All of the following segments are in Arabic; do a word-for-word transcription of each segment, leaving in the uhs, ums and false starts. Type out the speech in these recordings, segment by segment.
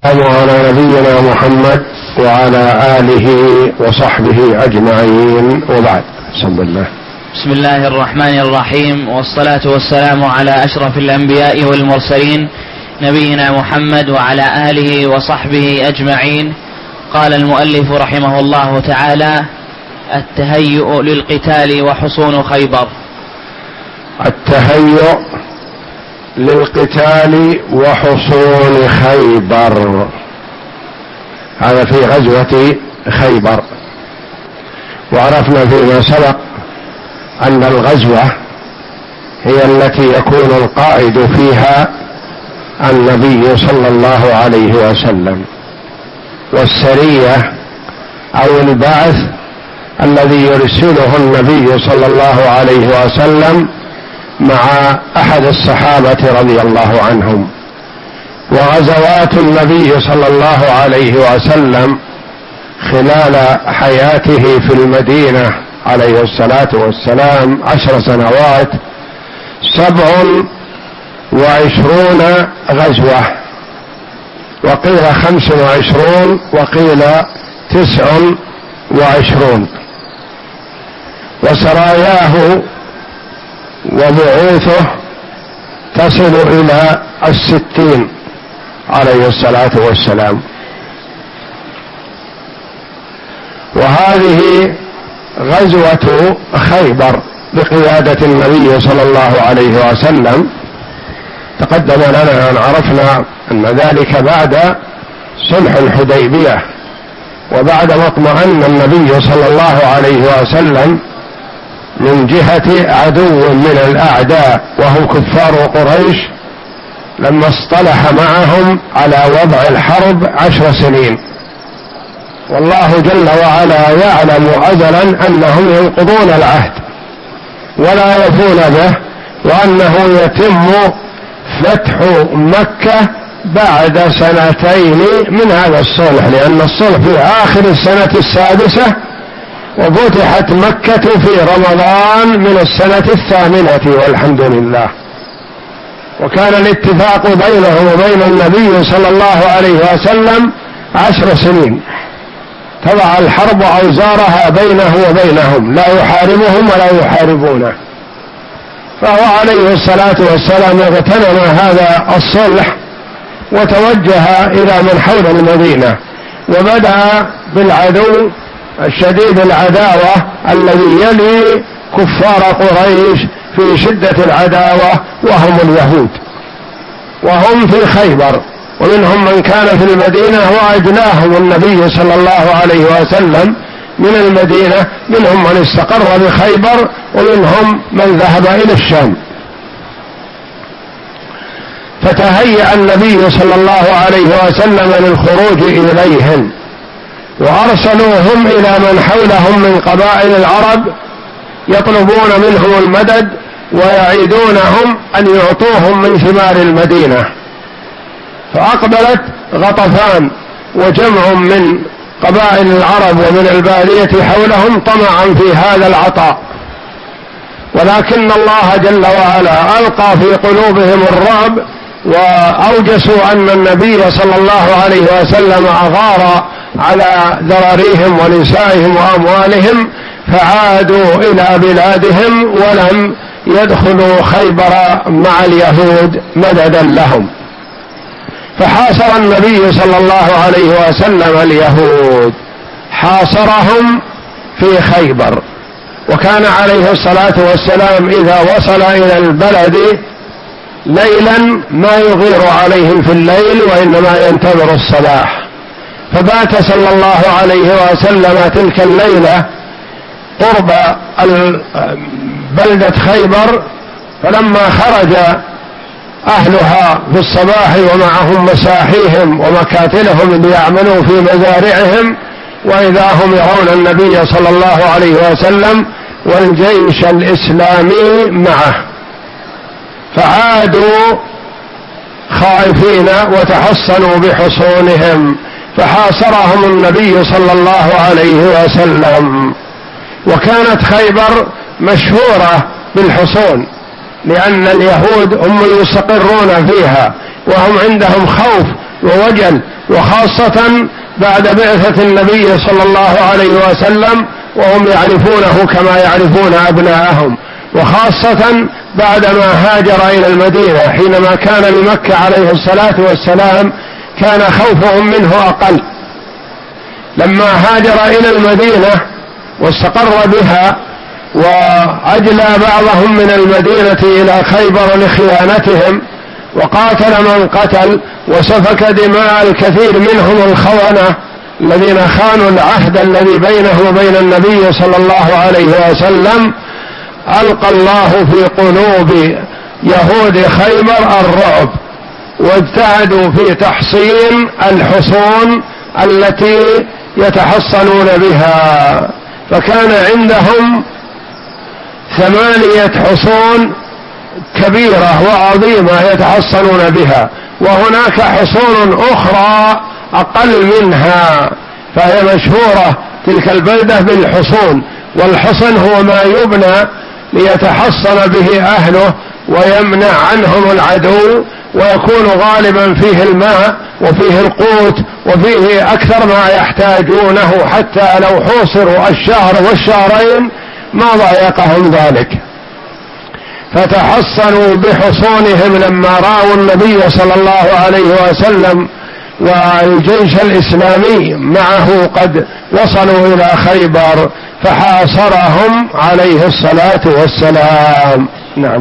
على نبينا محمد وعلى آله وصحبه أجمعين، وبعد. بسم الله بسم الله الرحمن الرحيم، والصلاة والسلام على أشرف الأنبياء والمرسلين نبينا محمد وعلى آله وصحبه أجمعين. قال المؤلف رحمه الله تعالى: التهيؤ للقتال وحصون خيبر. التهيؤ للقتال وحصون خيبر، هذا في غزوة خيبر. وعرفنا فيما سبق أن الغزوة هي التي يكون القائد فيها النبي صلى الله عليه وسلم، والسرية أو البعث الذي يرسله النبي صلى الله عليه وسلم مع أحد الصحابة رضي الله عنهم. وغزوات النبي صلى الله عليه وسلم خلال حياته في المدينة عليه الصلاة والسلام عشر سنوات سبع وعشرون غزوة، وقيل خمس وعشرون وقيل تسع وعشرون. وسراياه وبعوثه تصل إلى الستين عليه الصلاة والسلام. وهذه غزوة خيبر بقيادة النبي صلى الله عليه وسلم. تقدم لنا أن عرفنا أن ذلك بعد صلح الحديبية، وبعد ما اطمأن النبي صلى الله عليه وسلم من جهة عدو من الأعداء وهم كفار قريش، لما اصطلح معهم على وضع الحرب عشر سنين. والله جل وعلا يعلم أزلا أنهم ينقضون العهد ولا يفون به، وأنه يتم فتح مكة بعد سنتين من هذا الصلح، لأن الصلح في آخر السنة السادسة، وفتحت مكة في رمضان من السنة الثامنة والحمد لله. وكان الاتفاق بينه وبين النبي صلى الله عليه وسلم عشر سنين، تضع الحرب أوزارها بينه وبينهم، لا يحاربهم ولا يحاربونه. فهو عليه الصلاة والسلام اغتنم هذا الصلح وتوجه إلى من حول المدينة، وبدأ بالعدو الشديد العداوة الذي يلي كفار قريش في شدة العداوة، وهم اليهود، وهم في خيبر. ومنهم من كان في المدينة وأجلاهم النبي صلى الله عليه وسلم من المدينة، منهم من استقر بخيبر، ومنهم من ذهب إلى الشام. فتهيأ النبي صلى الله عليه وسلم للخروج إليهم، وأرسلوهم إلى من حولهم من قبائل العرب يطلبون منهم المدد ويعيدونهم أن يعطوهم من ثمار المدينة. فأقبلت غطفان وجمع من قبائل العرب ومن البادية حولهم طمعا في هذا العطاء، ولكن الله جل وعلا ألقى في قلوبهم الرعب، وأوجسوا أن النبي صلى الله عليه وسلم أغار على ذراريهم ونسائهم وأموالهم، فعادوا إلى بلادهم ولم يدخلوا خيبر مع اليهود مددا لهم. فحاصر النبي صلى الله عليه وسلم اليهود، حاصرهم في خيبر. وكان عليه الصلاة والسلام إذا وصل إلى البلد ليلا ما يغير عليهم في الليل، وإنما ينتظر الصباح. فبات صلى الله عليه وسلم تلك الليلة قرب بلدة خيبر، فلما خرج أهلها في الصباح ومعهم مساحيهم ومكاتلهم ليعملوا في مزارعهم، وإذا هم يرون النبي صلى الله عليه وسلم والجيش الإسلامي معه، فعادوا خائفين وتحصنوا بحصونهم، فحاصرهم النبي صلى الله عليه وسلم. وكانت خيبر مشهورة بالحصون، لأن اليهود هم يستقرون فيها، وهم عندهم خوف ووجل، وخاصة بعد بعثة النبي صلى الله عليه وسلم وهم يعرفونه كما يعرفون أبناءهم، وخاصة بعدما هاجر إلى المدينة حينما كان لمكة عليه الصلاة والسلام كان خوفهم منه أقل. لما هاجر إلى المدينة واستقر بها وأجلى بعضهم من المدينة إلى خيبر لخيانتهم وقاتل من قتل وسفك دماء الكثير منهم الخونة الذين خانوا العهد الذي بينه وبين النبي صلى الله عليه وسلم، ألقى الله في قلوب يهود خيبر الرعب، واجتهدوا في تحصين الحصون التي يتحصنون بها، فكان عندهم ثمانية حصون كبيرة وعظيمة يتحصنون بها، وهناك حصون أخرى أقل منها، فهي مشهورة تلك البلدة بالحصون. والحصن هو ما يبنى ليتحصن به أهله ويمنع عنهم العدو، ويكون غالبا فيه الماء وفيه القوت وفيه أكثر ما يحتاجونه، حتى لو حوصروا الشهر والشهرين ما ضايقهم ذلك. فتحصنوا بحصونهم لما رأوا النبي صلى الله عليه وسلم والجيش الإسلامي معه قد وصلوا إلى خيبر، فحاصرهم عليه الصلاة والسلام. نعم.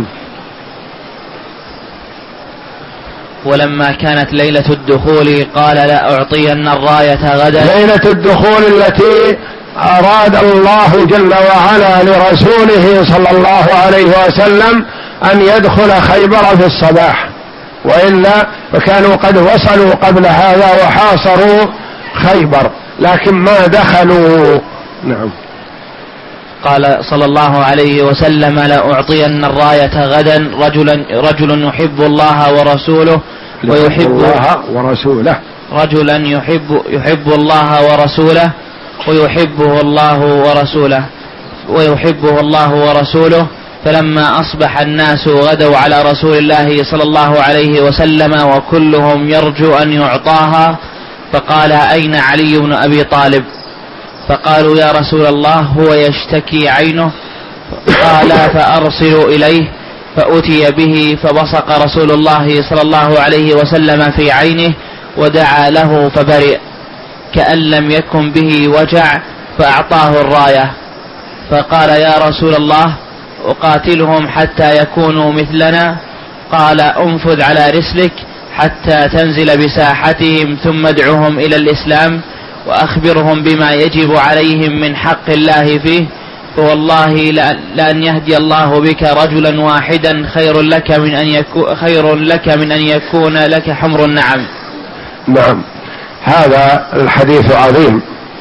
ولما كانت ليلة الدخول قال لا أعطين الراية غدا. ليلة الدخول التي أراد الله جل وعلا لرسوله صلى الله عليه وسلم أن يدخل خيبر في الصباح، وإلا فكانوا قد وصلوا قبل هذا وحاصروا خيبر لكن ما دخلوا. نعم. قال صلى الله عليه وسلم لا أعطين الراية غدا رجلا رجل يحب الله ورسوله ويحب الله ورسوله رجلا يحب يحب الله ورسوله ويحبه الله ورسوله ويحبه الله ورسوله. فلما أصبح الناس غدوا على رسول الله صلى الله عليه وسلم وكلهم يرجو أن يعطاها، فقال أين علي بن أبي طالب؟ فقالوا يا رسول الله هو يشتكي عينه. قال فأرسلوا إليه، فأتي به فبصق رسول الله صلى الله عليه وسلم في عينه ودعا له فبرئ كأن لم يكن به وجع، فأعطاه الراية. فقال يا رسول الله أقاتلهم حتى يكونوا مثلنا؟ قال انفذ على رسلك حتى تنزل بساحتهم ثم ادعوهم إلى الإسلام وأخبرهم بما يجب عليهم من حق الله فيه، فوالله لأن يهدي الله بك رجلا واحدا خير لك من أن يكون خير لك من أن يكون لك حمر النعم. نعم. هذا الحديث عظيم.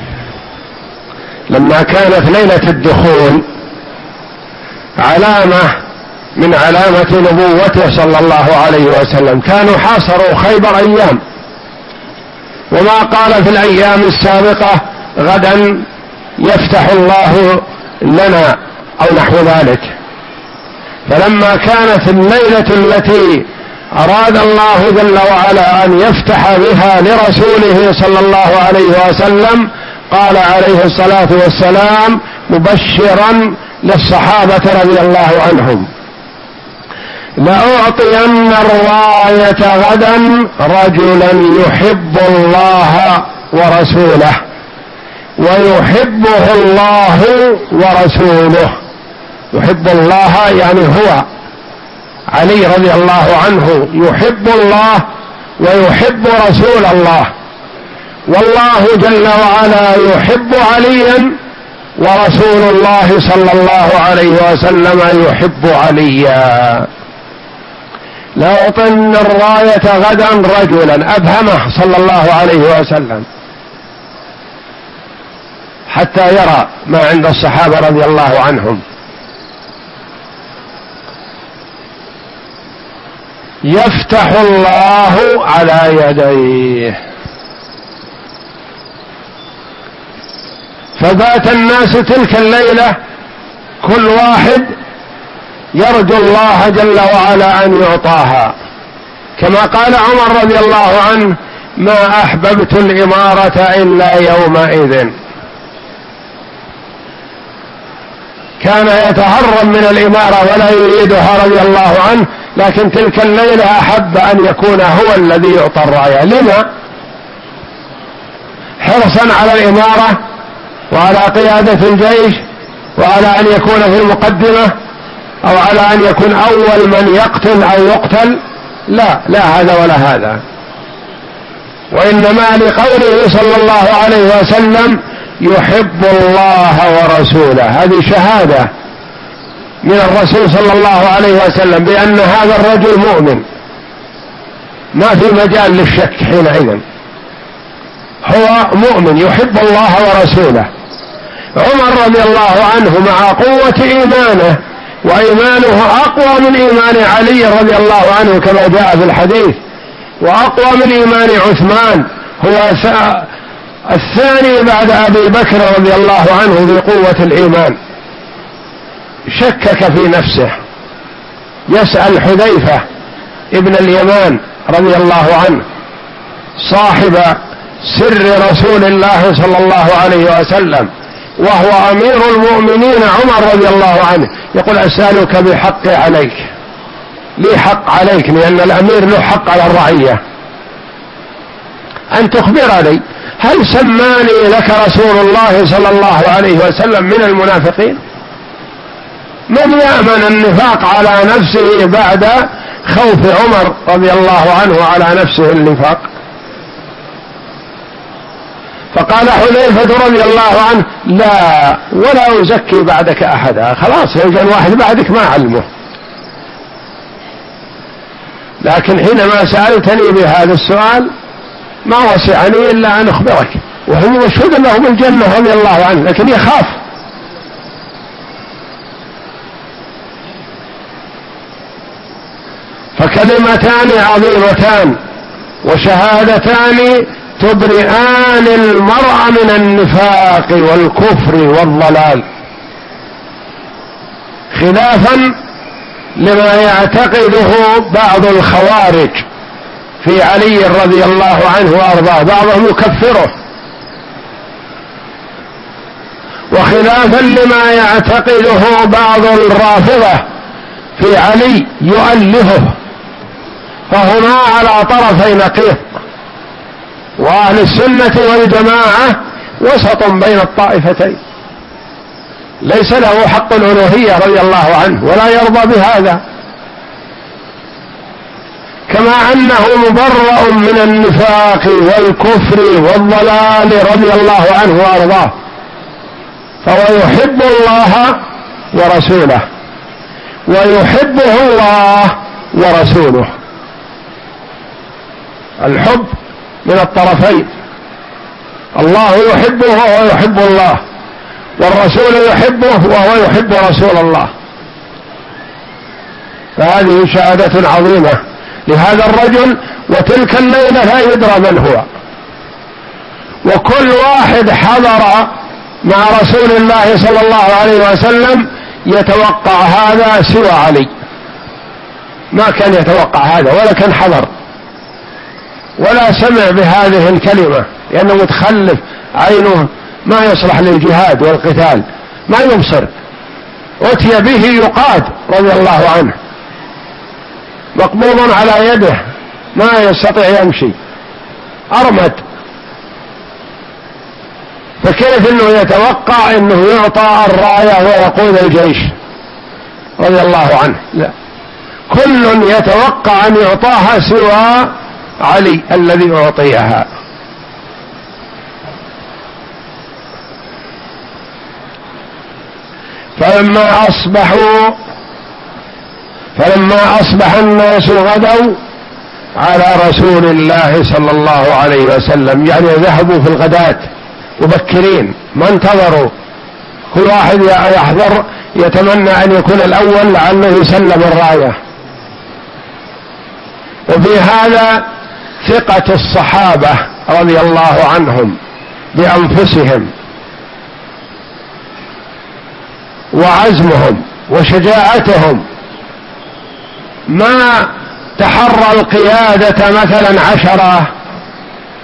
لما كانت ليلة الدخول علامة من علامة نبوته صلى الله عليه وسلم، كانوا حاصروا خيبر أيام، وما قال في الأيام السابقة غدا يفتح الله لنا أو نحو ذلك. فلما كانت الليلة التي أراد الله جل وعلا أن يفتح بها لرسوله صلى الله عليه وسلم قال عليه الصلاة والسلام مبشرا للصحابة رضي الله عنهم لأعطين الراية غدا رجلا يحب الله ورسوله ويحبه الله ورسوله. يحب الله يعني هو علي رضي الله عنه يحب الله ويحب رسول الله، والله جل وعلا يحب عليا ورسول الله صلى الله عليه وسلم يحب عليا. لأعطين الراية غدا رجلا، أبهمه صلى الله عليه وسلم حتى يرى ما عند الصحابة رضي الله عنهم. يفتح الله على يديه. فبات الناس تلك الليلة كل واحد يرجو الله جل وعلا أن يعطاها، كما قال عمر رضي الله عنه ما أحببت الإمارة إلا يومئذ. كان يتهرب من الإمارة ولا يريدها رضي الله عنه، لكن تلك الليلة أحب أن يكون هو الذي يعطى الراية. لما؟ حرصا على الإمارة وعلى قيادة الجيش وعلى أن يكون في المقدمة أو على أن يكون أول من يقتل أو يقتل؟ لا، لا هذا ولا هذا، وإنما لقوله صلى الله عليه وسلم يحب الله ورسوله. هذه شهادة من الرسول صلى الله عليه وسلم بأن هذا الرجل مؤمن، ما في مجال للشك حينئذ، هو مؤمن يحب الله ورسوله. عمر رضي الله عنه مع قوة إيمانه، وإيمانه أقوى من إيمان علي رضي الله عنه كما جاء في الحديث، وأقوى من إيمان عثمان، هو الثاني بعد أبي بكر رضي الله عنه بقوة الإيمان. شكك في نفسه، يسأل حذيفة ابن اليمان رضي الله عنه صاحب سر رسول الله صلى الله عليه وسلم وهو أمير المؤمنين عمر رضي الله عنه، يقول أسألك بحق عليك، لي حق عليك لأن الأمير له حق على الرعية، أن تخبرني هل سماني لك رسول الله صلى الله عليه وسلم من المنافقين؟ من يأمن النفاق على نفسه بعد خوف عمر رضي الله عنه على نفسه النفاق؟ فقال حذيفة رضي الله عنه لا، ولا أزكي بعدك أحدا، خلاص يوجد واحد بعدك ما علمه، لكن حينما سألتني بهذا السؤال ما وسعني إلا أن أخبرك، وهو مشهود له بالجنة رضي الله عنه، لكن يخاف. فكلمتان عظيمتان وشهادتان تبرئان المرء من النفاق والكفر والضلال، خلافا لما يعتقده بعض الخوارج في علي رضي الله عنه وارضاه، بعضهم يكفره، وخلافا لما يعتقده بعض الرافضة في علي يؤلهه، فهما على طرفي نقيض. وأهل السنة والجماعة وسط بين الطائفتين، ليس له حق الألوهية رضي الله عنه ولا يرضى بهذا، كما أنه مبرأ من النفاق والكفر والضلال رضي الله عنه وأرضاه، فهو يحب الله ورسوله ويحبه الله ورسوله. الحب من الطرفين، الله يحبه وهو يحب الله، والرسول يحبه وهو يحب رسول الله. فهذه شهادة عظيمة لهذا الرجل، وتلك الليلة لا يدرى من هو، وكل واحد حضر مع رسول الله صلى الله عليه وسلم يتوقع هذا سوى علي، ما كان يتوقع هذا ولا كان حضر ولا سمع بهذه الكلمة، لأنه متخلف، عينه ما يصلح للجهاد والقتال، ما يبصر، أتي به يقاد رضي الله عنه، مقبوض على يده، ما يستطيع يمشي، أرمد، فكيف انه يتوقع انه يعطى الراية ويقود الجيش رضي الله عنه؟ لا، كل يتوقع ان يعطاها سوى علي الذي أعطيها. فلما أصبحوا فلما أصبح الناس غدوا على رسول الله صلى الله عليه وسلم، يعني ذهبوا في الغداة مبكرين، ما انتظروا، كل واحد يحضر يتمنى أن يكون الأول لعله يسلم الراية. وفي هذا ثقة الصحابة رضي الله عنهم بأنفسهم وعزمهم وشجاعتهم، ما تحرى القيادة مثلا عشرة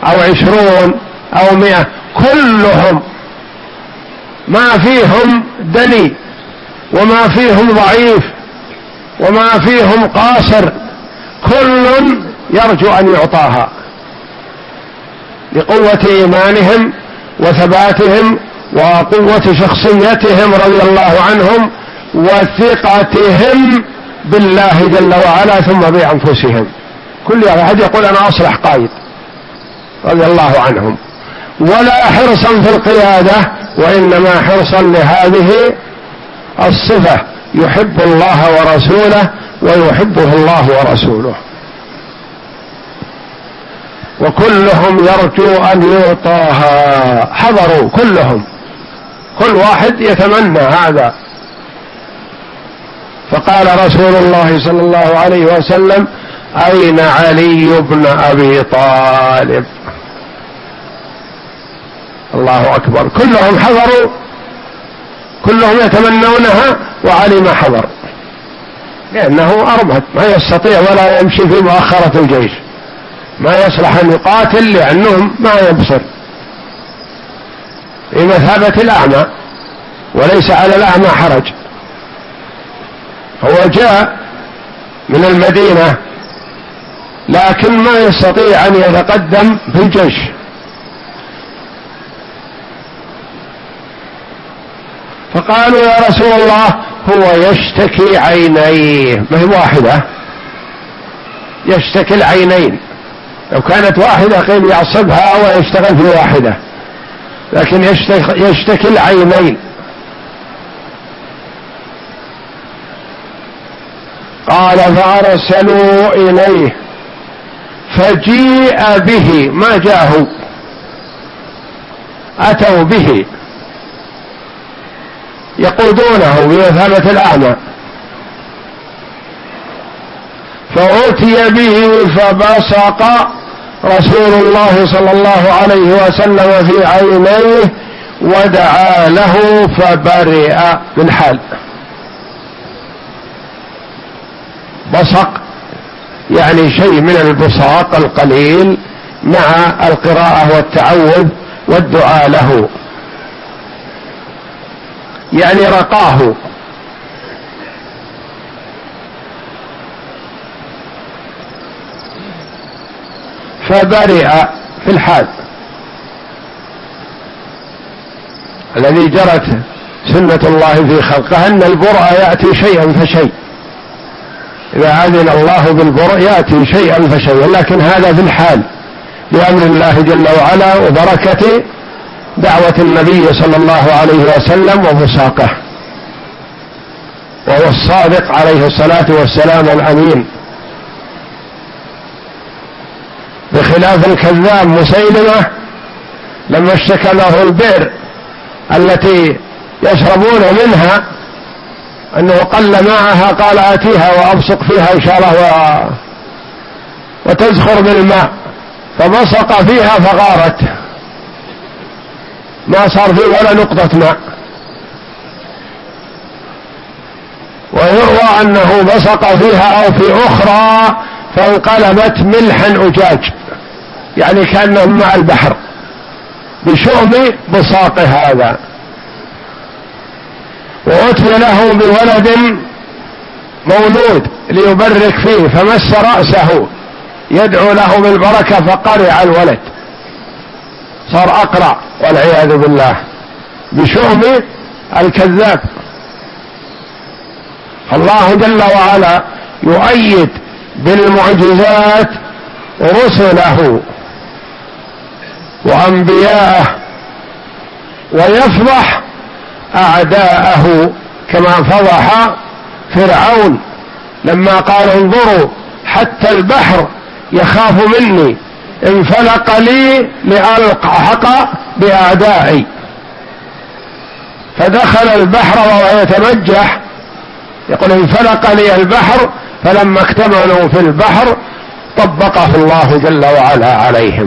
أو عشرون أو مئة، كلهم ما فيهم دني وما فيهم ضعيف وما فيهم قاصر، كل يرجو أن يعطاها لقوة إيمانهم وثباتهم وقوة شخصيتهم رضي الله عنهم وثقتهم بالله جل وعلا ثم بأنفسهم. كل أحد يقول أنا أصلح قائد رضي الله عنهم، ولا حرصا في القيادة وإنما حرصا لهذه الصفة، يحب الله ورسوله ويحبه الله ورسوله، وكلهم يرجو أن يعطاها، حضروا كلهم، كل واحد يتمنى هذا. فقال رسول الله صلى الله عليه وسلم: أين علي بن أبي طالب؟ الله أكبر، كلهم حضروا، كلهم يتمنونها، وعلي ما حضر لأنه أرمد، ما يستطيع ولا يمشي في مؤخرة الجيش، ما يصلح أن يقاتل لأنه ما يبصر، بمثابة الأعمى، وليس على الأعمى حرج. هو جاء من المدينة لكن ما يستطيع أن يتقدم في الجيش، فقالوا: يا رسول الله هو يشتكي عينيه، ما هي واحدة، يشتكي العينين، لو كانت واحدة قيل يعصبها ويشتغل في واحدة، لكن يشتكي, يشتكي العينين. قال: فأرسلوا إليه فجيء به، ما جاءه، أتوا به يقودونه بمثابة الأعمى، فأتي به فبصق رسول الله صلى الله عليه وسلم في عينيه ودعا له فبرئ بالحال. بصق يعني شيء من البصاق القليل مع القراءة والتعوذ والدعاء له، يعني رقاه. فبرئ في الحال، الذي جرت سنة الله في خلقه أن البرء يأتي شيئا فشيء، إذا أذن الله بالبرء يأتي شيئا فشيئا، لكن هذا في الحال بأمر الله جل وعلا وبركة دعوة النبي صلى الله عليه وسلم ومساقه، وهو الصادق عليه الصلاة والسلام الأمين، بخلاف الكذاب مسيلمة لما اشتكى له البئر التي يشربون منها أنه قل معها، قال: آتيها وأبصق فيها إن شاء الله و... وتزخر بالماء، فبصق فيها فغارت، ما صار فيه ولا نقطة ماء. ويروى أنه بصق فيها أو في أخرى فانقلبت ملحا أجاج، يعني كأنه مع البحر بشؤم بصاق هذا. وأتي له بولد مولود ليبرك فيه، فمس رأسه يدعو له بالبركة فقرع الولد، صار أقرع والعياذ بالله بشؤم الكذاب. الله جل وعلا يؤيد بالمعجزات رسله وأنبياءه ويفضح أعداءه، كما فضح فرعون لما قال: انظروا حتى البحر يخاف مني، انفلق لي لألحق بأعدائي، فدخل البحر وهو يتمجح، يقول: انفلق لي البحر، فلما اكتملوا في البحر طبقه الله جل وعلا عليهم.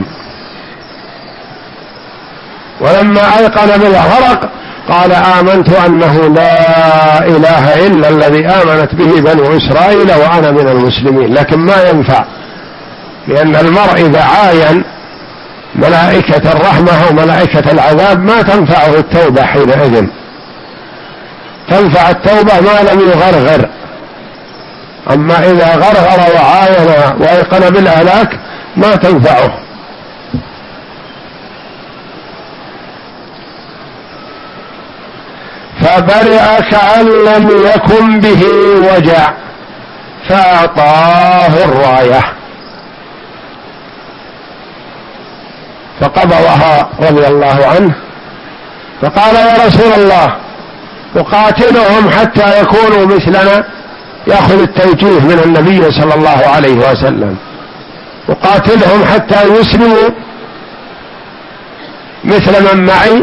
ولما أيقن بالغرق قال: آمنت أنه لا إله إلا الذي آمنت به بنو إسرائيل وأنا من المسلمين. لكن ما ينفع، لأن المرء إذا عاين ملائكة الرحمة أو ملائكة العذاب ما تنفعه التوبة حينئذ، تنفع التوبة ما لم يغرغر. أما إذا غرغر وعاين وأيقن بالهلاك ما تنفعه. فبرئ كأن لم يكن به وجع فأعطاه الراية فقبضها رضي الله عنه، فقال يا رسول الله أقاتلهم حتى يكونوا مثلنا، يأخذ التوجيه من النبي صلى الله عليه وسلم، أقاتلهم حتى يسلموا مثل من معي؟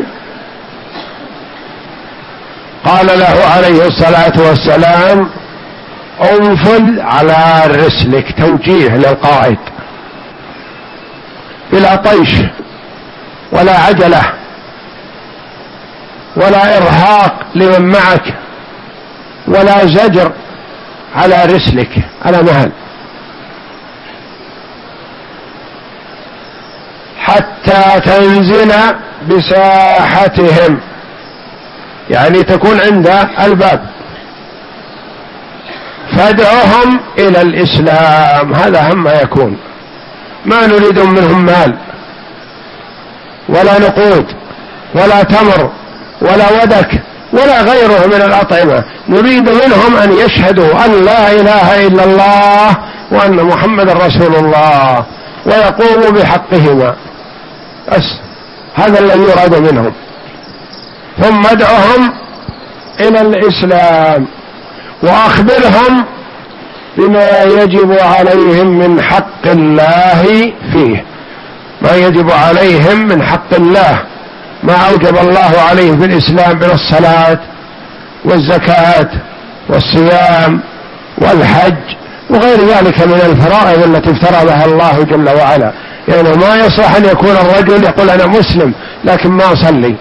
قال له عليه الصلاة والسلام انفذ على رسلك، توجيه للقائد، بلا طيش ولا عجلة ولا إرهاق لمن معك ولا زجر، على رسلك على مهل، حتى تنزل بساحتهم، يعني تكون عند الباب، فادعهم إلى الإسلام. هذا هم ما يكون، ما نريد منهم مال ولا نقود ولا تمر ولا ودك ولا غيره من الأطعمة، نريد منهم أن يشهدوا أن لا إله إلا الله وأن محمد رسول الله ويقوموا بحقهما، بس هذا الذي يراد منهم. ثم ادعهم إلى الإسلام وأخبرهم بما يجب عليهم من حق الله فيه، ما يجب عليهم من حق الله، ما أوجب الله عليه في الإسلام من الصلاة والزكاة والصيام والحج وغير ذلك من الفرائض التي افترضها الله جل وعلا. يعني ما يصح أن يكون الرجل يقول أنا مسلم لكن ما أصلي،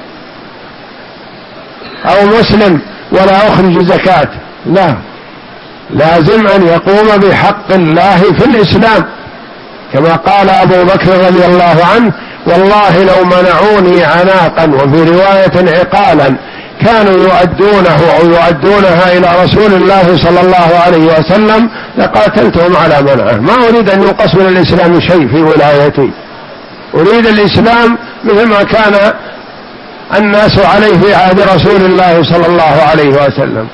أو مسلم ولا أخرج زكاة، لا، لازم أن يقوم بحق الله في الإسلام، كما قال أبو بكر رضي الله عنه والله لو منعوني عناقا وفي رواية عقالا كانوا يؤدونه أو يؤدونها إلى رسول الله صلى الله عليه وسلم لقاتلتهم على منعه. ما أريد أن ينقص من الإسلام شيء في ولايتي، أريد الإسلام مثل ما كان الناس عليه في عهد رسول الله صلى الله عليه وسلم.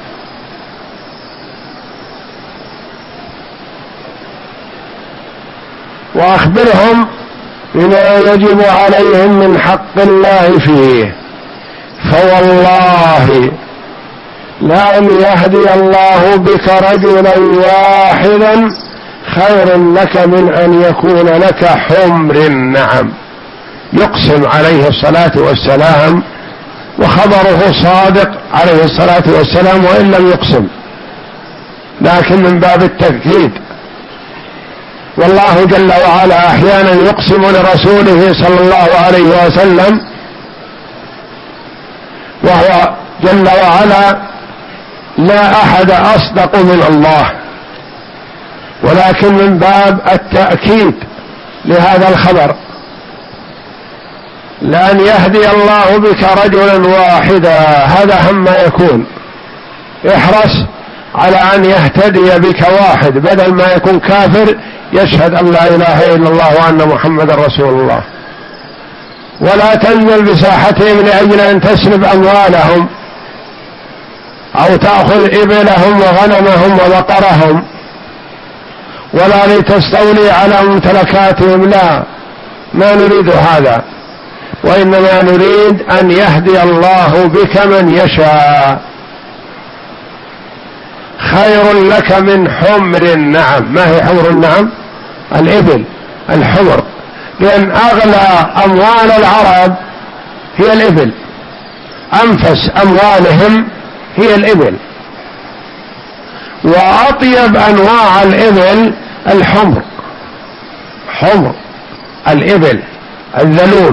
وأخبرهم بما يجب عليهم من حق الله فيه، فوالله لأن يهدي الله بك رجلا واحدا خير لك من أن يكون لك حمر النعم. يقسم عليه الصلاة والسلام وخبره صادق عليه الصلاة والسلام وإن لم يقسم، لكن من باب التأكيد. والله جل وعلا أحيانا يقسم لرسوله صلى الله عليه وسلم وهو جل وعلا لا أحد أصدق من الله، ولكن من باب التأكيد لهذا الخبر. لأن يهدي الله بك رجلا واحدا، هذا هم ما يكون، احرص على أن يهتدي بك واحد بدل ما يكون كافر يشهد أن لا إله إلا الله وأن محمد رسول الله. ولا تنزل بساحتهم لأجل أن تسلب أموالهم أو تأخذ إبلهم وغنمهم وبقرهم، ولا لتستولي على ممتلكاتهم، لا، ما نريد هذا، وإنما نريد أن يهدي الله بك من يشاء. خير لك من حمر النعم. ما هي حمر النعم؟ الإبل، الحمر، لأن أغلى أموال العرب هي الإبل، أنفس أموالهم هي الإبل، وأطيب أنواع الإبل الحمر، حمر الإبل الذلول.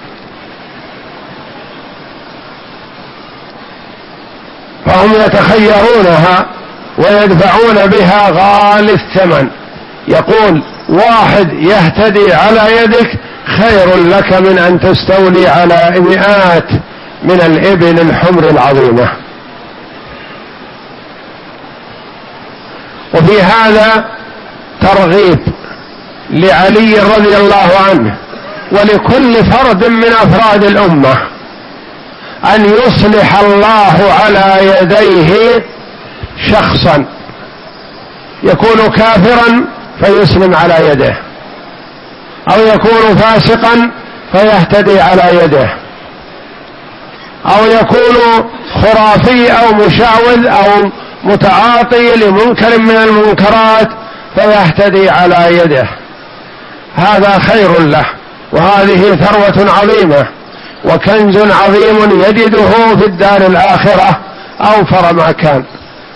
فهم يتخيرونها ويدفعون بها غالي الثمن. يقول واحد يهتدي على يدك خير لك من أن تستولي على مئات من الإبل الحمر العظيمة. وفي هذا ترغيب لعلي رضي الله عنه ولكل فرد من أفراد الأمة أن يصلح الله على يديه شخصا يكون كافرا فيسلم على يده، أو يكون فاسقا فيهتدي على يده، أو يكون خرافي أو مشعوذ أو متعاطي لمنكر من المنكرات فيهتدي على يده. هذا خير له، وهذه ثروة عظيمة وكنز عظيم يجده في الدار الآخرة أوفر ما كان.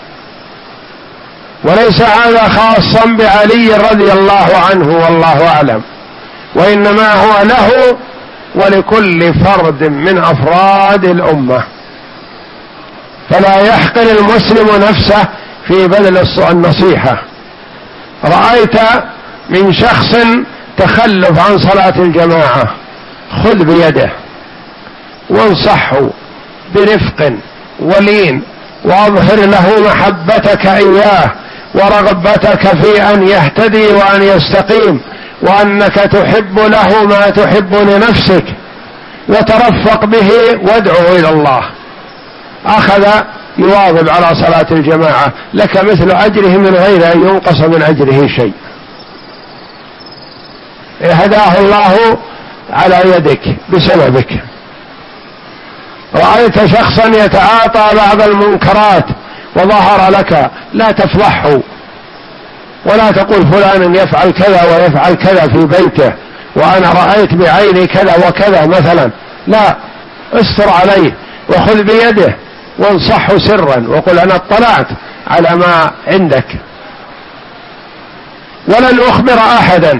وليس هذا خاصا بعلي رضي الله عنه والله أعلم، وإنما هو له ولكل فرد من أفراد الأمة. فلا يحقر المسلم نفسه في بذل النصيحة. رأيت من شخص تخلف عن صلاة الجماعة، خذ بيده وانصحه برفق ولين، واظهر له محبتك إياه ورغبتك في أن يهتدي وأن يستقيم، وأنك تحب له ما تحب لنفسك، وترفق به وادعه إلى الله. أخذ يواظب على صلاة الجماعة، لك مثل أجره من غير أن ينقص من أجره شيء. هداه الله على يدك بسببك. رأيت شخصا يتعاطى بعض المنكرات وظهر لك، لا تفضحه ولا تقول فلان يفعل كذا ويفعل كذا في بيته وأنا رأيت بعيني كذا وكذا مثلا، لا، استر عليه وخذ بيده وانصحه سرا وقل أنا اطلعت على ما عندك. ولن أخبر أحدا،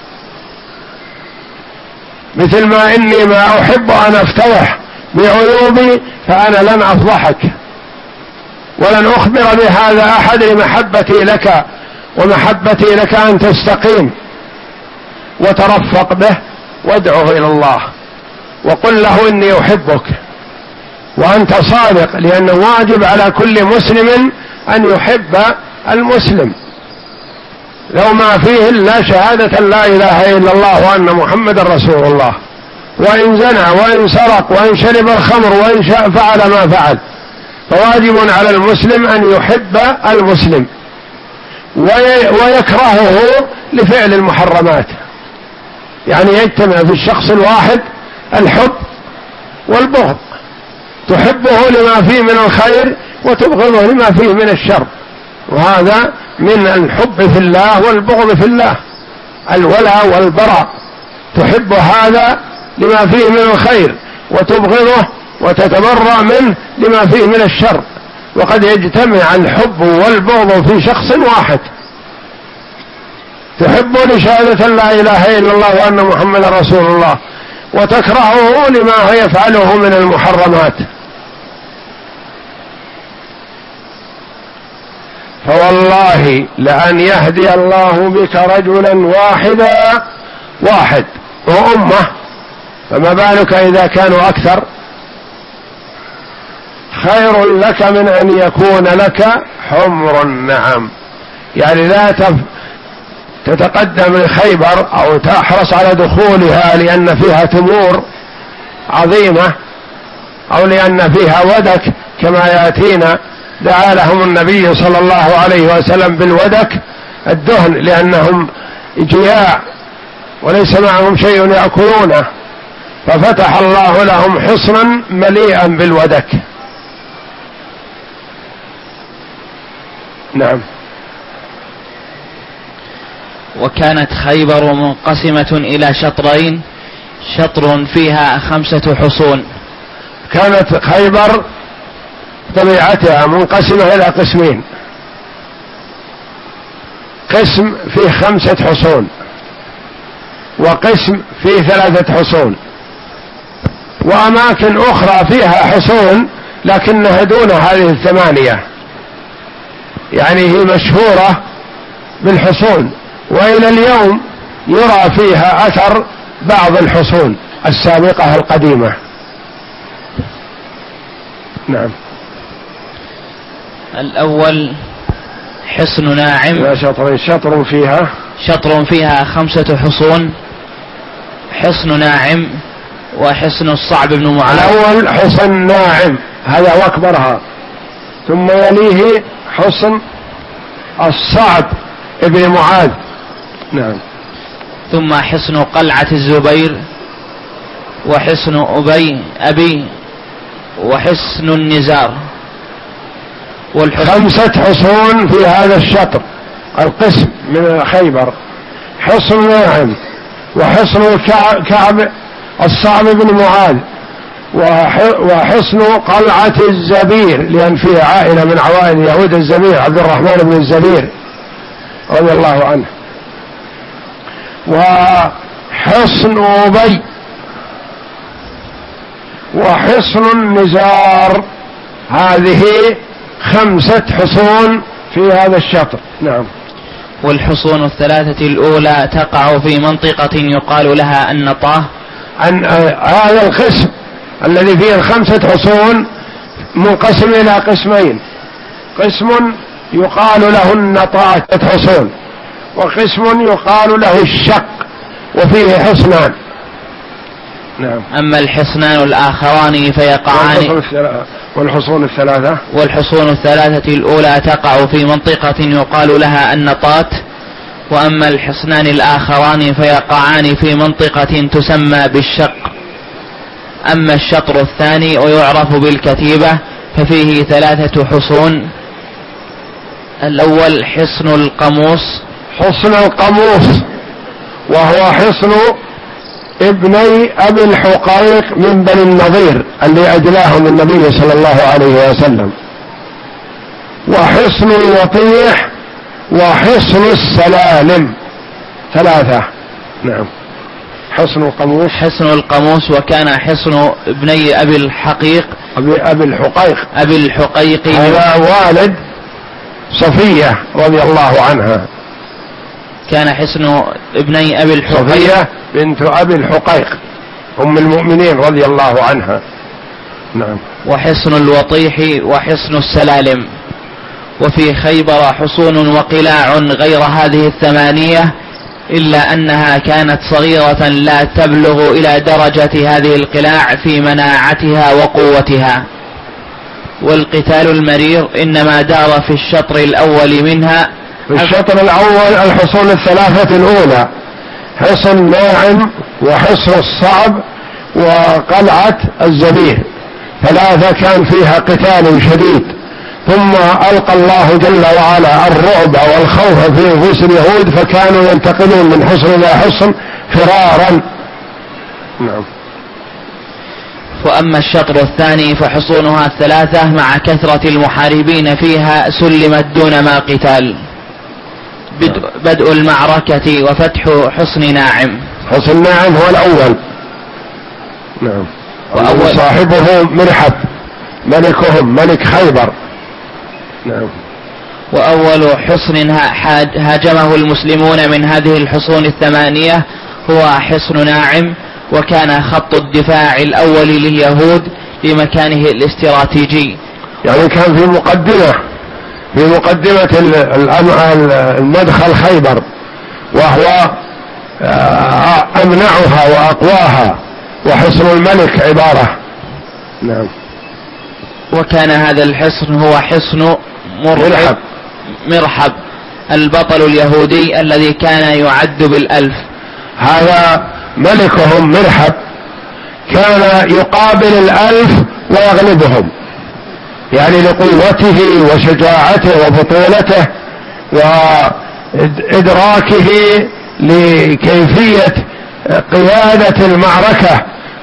مثل ما إني ما أحب أن أفتضح بعيوبي فأنا لن أفضحك، ولن أخبر بهذا أحد لمحبتي لك ومحبتي لك أن تستقيم. وترفق به وادعه إلى الله وقل له إني أحبك وأنت صادق، لأنه واجب على كل مسلم أن يحب المسلم، لو ما فيه إلا شهادة لا إله إلا الله وأن محمد رسول الله، وإن زنى وإن سرق وإن شرب الخمر وإن فعل ما فعل، فواجب على المسلم أن يحب المسلم ويكرهه لفعل المحرمات. يعني يجتمع في الشخص الواحد الحب والبغض، تحبه لما فيه من الخير وتبغضه لما فيه من الشر، وهذا من الحب في الله والبغض في الله، الولاء والبراء. تحب هذا لما فيه من الخير وتبغضه وتتبرأ منه لما فيه من الشر. وقد يجتمع الحب والبغض في شخص واحد، تحب لشهادة لا إله إلا الله وأن محمد رسول الله، وتكرهه لما هو يفعله من المحرمات. فوالله لأن يهدي الله بك رجلا واحدا واحد وأمة، فما بالك إذا كانوا أكثر، خير لك من أن يكون لك حمر النعم. يعني لا تتقدم لخيبر أو تحرص على دخولها لأن فيها تمور عظيمة أو لأن فيها ودك كما يأتينا. دعا لهم النبي صلى الله عليه وسلم بالودك الدهن لأنهم جياع وليس معهم شيء يأكلونه، ففتح الله لهم حصنا مليئا بالودك. نعم. وكانت خيبر منقسمة إلى شطرين، شطر فيها خمسة حصون. كانت خيبر طبيعتها منقسمة إلى قسمين، قسم فيه خمسة حصون وقسم فيه ثلاثة حصون، وأماكن أخرى فيها حصون لكنها دون هذه الثمانية، يعني هي مشهورة بالحصون، وإلى اليوم يرى فيها أثر بعض الحصون السابقة القديمة. نعم. الأول حصن ناعم. شطر شطر فيها شطر فيها خمسة حصون، حصن ناعم وحصن الصعب بن معاذ. الأول حصن ناعم هذا وأكبرها، ثم يليه حصن الصعب ابن معاذ. نعم. ثم حصن قلعة الزبير، وحصن أبي أبي وحصن النزار. خمسة حصون في هذا الشطر القسم من خيبر: حصن ناعم، وحصن كعب الصعب بن معاذ، وحصن قلعة الزبير لأن فيه عائلة من عوائل يهود الزبير عبد الرحمن بن الزبير رضي الله عنه، وحصن أبي، وحصن النزار. هذه خمسة حصون في هذا الشطر. نعم. والحصون الثلاثة الأولى تقع في منطقة يقال لها النطاه. عن هذا القسم الذي فيه الخمسة حصون منقسم إلى قسمين: قسم يقال له النطاه حصون، وقسم يقال له الشق وفيه حصنان. نعم. أما الحصنان الآخران فيقعان. والحصون الثلاثة والحصون الثلاثة الأولى تقع في منطقة يقال لها النطات، وأما الحصنان الآخران فيقعان في منطقة تسمى بالشق. أما الشطر الثاني ويعرف بالكتيبة ففيه ثلاثة حصون: الأول حصن القموس. حصن القموس وهو حصن ابني أبي الحقيق من بني النضير اللي أجلاهم النبي صلى الله عليه وسلم، وحصن الوطيح، وحصن السلالم. ثلاثة. نعم. حصن القموس حصن القموس وكان حصن ابني أبي الحقيق أبي, أبي الحقيق أبي الحقيق هذا والد صفية رضي الله عنها. كان حصن ابني أبي الحقيق صفية بنت أبي الحقيق أم المؤمنين رضي الله عنها. نعم. وحصن الوطيح وحصن السلالم. وفي خيبر حصون وقلاع غير هذه الثمانية، إلا أنها كانت صغيرة لا تبلغ إلى درجة هذه القلاع في مناعتها وقوتها. والقتال المرير إنما دار في الشطر الأول منها. في الشطر الأول الحصون الثلاثة الأولى: حصن ناعم، وحصن الصعب، وقلعة الزبير. ثلاثة كان فيها قتال شديد، ثم ألقى الله جل وعلا الرعب والخوف في نفوس اليهود فكانوا ينتقلون من حصن إلى حصن فرارا. نعم. وأما الشطر الثاني فحصونها الثلاثة مع كثرة المحاربين فيها سلمت دون ما قتال. بدء, بدء المعركة وفتح حصن ناعم. حصن ناعم هو الأول. نعم. وأول صاحبه مرحب ملكهم ملك خيبر. نعم. وأول حصن هاجمه المسلمون من هذه الحصون الثمانية هو حصن ناعم، وكان خط الدفاع الأول لليهود لمكانه الاستراتيجي. يعني كان في مقدمة في مقدمة المدخل خيبر، وهو أمنعها وأقواها، وحصن الملك عبارة. نعم. وكان هذا الحصن هو حصن مرحب مرحب البطل اليهودي الذي كان يعد بالألف. هذا ملكهم مرحب كان يقابل الألف ويغلبهم، يعني لقوته وشجاعته وبطولته وإدراكه لكيفية قيادة المعركة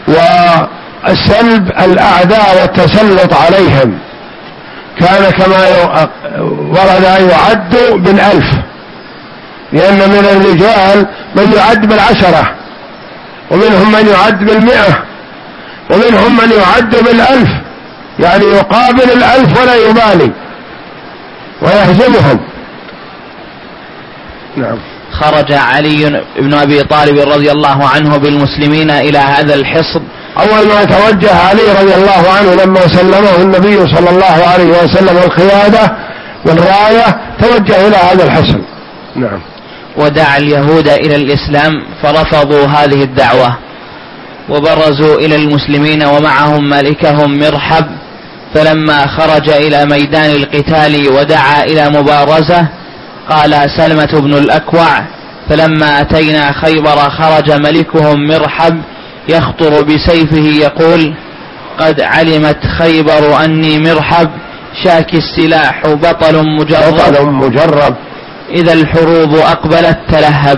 وسلب الأعداء والتسلط عليهم. كان كما ورد يعد بالألف، لأن من الرجال من يعد بالعشرة، ومنهم من يعد بالمئة، ومنهم من يعد بالألف، يعني يقابل الألف ولا يبالي ويهزمهم. نعم. خرج علي بن أبي طالب رضي الله عنه بالمسلمين إلى هذا الحصن. أول ما توجه علي رضي الله عنه لما سلمه النبي صلى الله عليه وسلم القيادة والراية توجه إلى هذا الحصن. نعم. ودعا اليهود إلى الإسلام فرفضوا هذه الدعوة وبرزوا إلى المسلمين ومعهم ملكهم مرحب، فلما خرج إلى ميدان القتال ودعا إلى مبارزة قال سلمة بن الأكوع: فلما أتينا خيبر خرج ملكهم مرحب يخطر بسيفه يقول: قد علمت خيبر أني مرحب شاك السلاح بطل مجرب, بطل مجرب إذا الحروب أقبلت تلهب.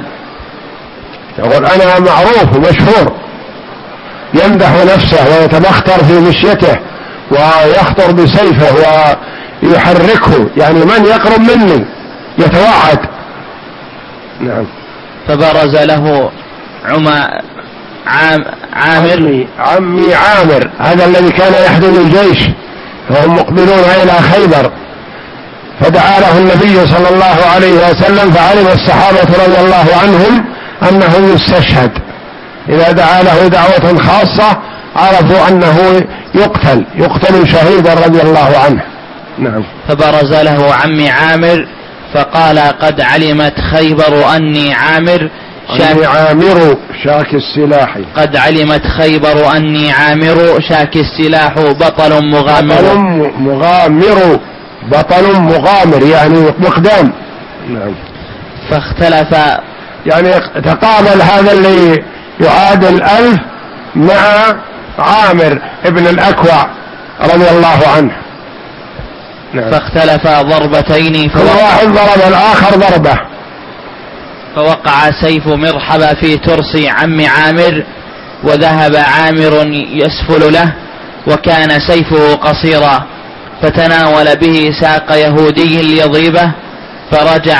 يقول أنا معروف ومشهور، يمدح نفسه ويتبختر في مشيته ويخطر بسيفه ويحركه، يعني من يقرب مني يتوعد. نعم. فبرز له عما عام عامر عمي, عمي عامر، هذا الذي كان يحدث الجيش وهم مقبلون إلى خيبر، فدعا له النبي صلى الله عليه وسلم، فعلم الصحابة رضي الله عنهم أنه يستشهد، إذا دعا له دعوة خاصة عرفوا أنه يقتل يقتل شهيدا رضي الله عنه. نعم. فبرز له عمي عامر فقال: قد علمت خيبر أني عامر شاك عامر شاك السلاح قد علمت خيبر أني عامر شاك السلاح بطل مغامر بطل مغامر بطل مغامر يعني مقدام. نعم. فاختلف، يعني تقابل هذا اللي يعادل ألف مع عامر ابن الأكوع رضي الله عنه. نعم. فاختلف ضربتين، كل واحد ضرب الآخر ضربة، فوقع سيف مرحبا في ترس عم عامر وذهب عامر يسفل له وكان سيفه قصيرا، فتناول به ساق يهودي ليضربه فرجع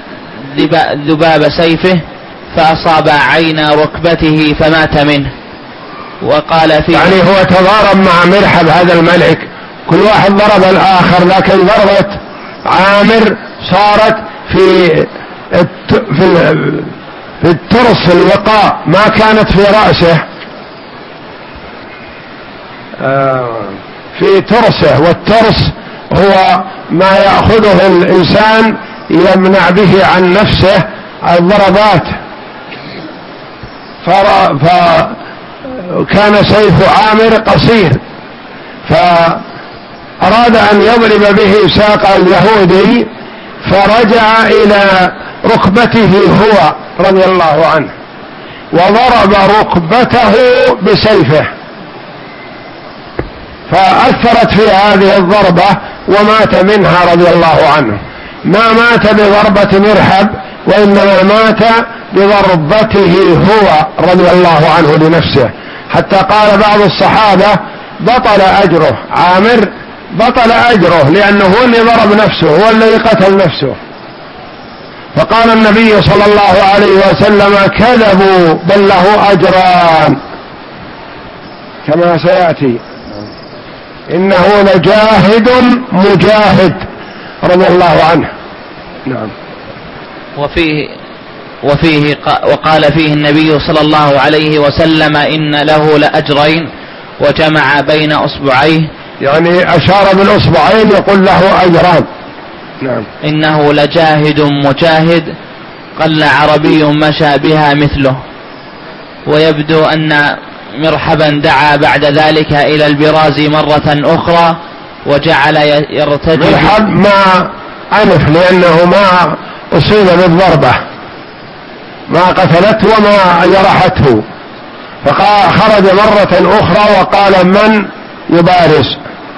ذباب سيفه فأصاب عين ركبته فمات منه. وقال فيه يعني هو تضارب مع مرحب هذا الملك، كل واحد ضرب الآخر، لكن ضربة عامر صارت في في في الترس الوقاء، ما كانت في رأسه، في ترسه، والترس هو ما يأخذه الإنسان يمنع به عن نفسه الضربات، فكان سيف عامر قصير، فأراد أن يضرب به ساق اليهودي فرجع إلى ركبته هو رضي الله عنه وضرب ركبته بسيفه، فأثرت في هذه الضربة ومات منها رضي الله عنه. ما مات بضربة مرحب وإنما مات بضربته هو رضي الله عنه لنفسه، حتى قال بعض الصحابة: بطل أجره، عامر بطل أجره، لأنه هو اللي ضرب نفسه، هو الذي قتل نفسه. فقال النبي صلى الله عليه وسلم: كذبوا بل له أجران كما سيأتي، إنه لجاهد مجاهد رضي الله عنه. نعم. وفيه وفيه وقال فيه النبي صلى الله عليه وسلم: إن له لأجرين، وجمع بين أصبعيه، يعني أشار بالأصبعين يقول له أجران. نعم. إنه لجاهد مجاهد قل عربي مشى بها مثله. ويبدو أن مرحبا دعا بعد ذلك إلى البراز مرة أخرى وجعل يرتجف. مرحب ما أنف لأنه ما أصيب بالضربة، ما قتلته وما جرحته، فخرج مرة أخرى وقال: من يبارز؟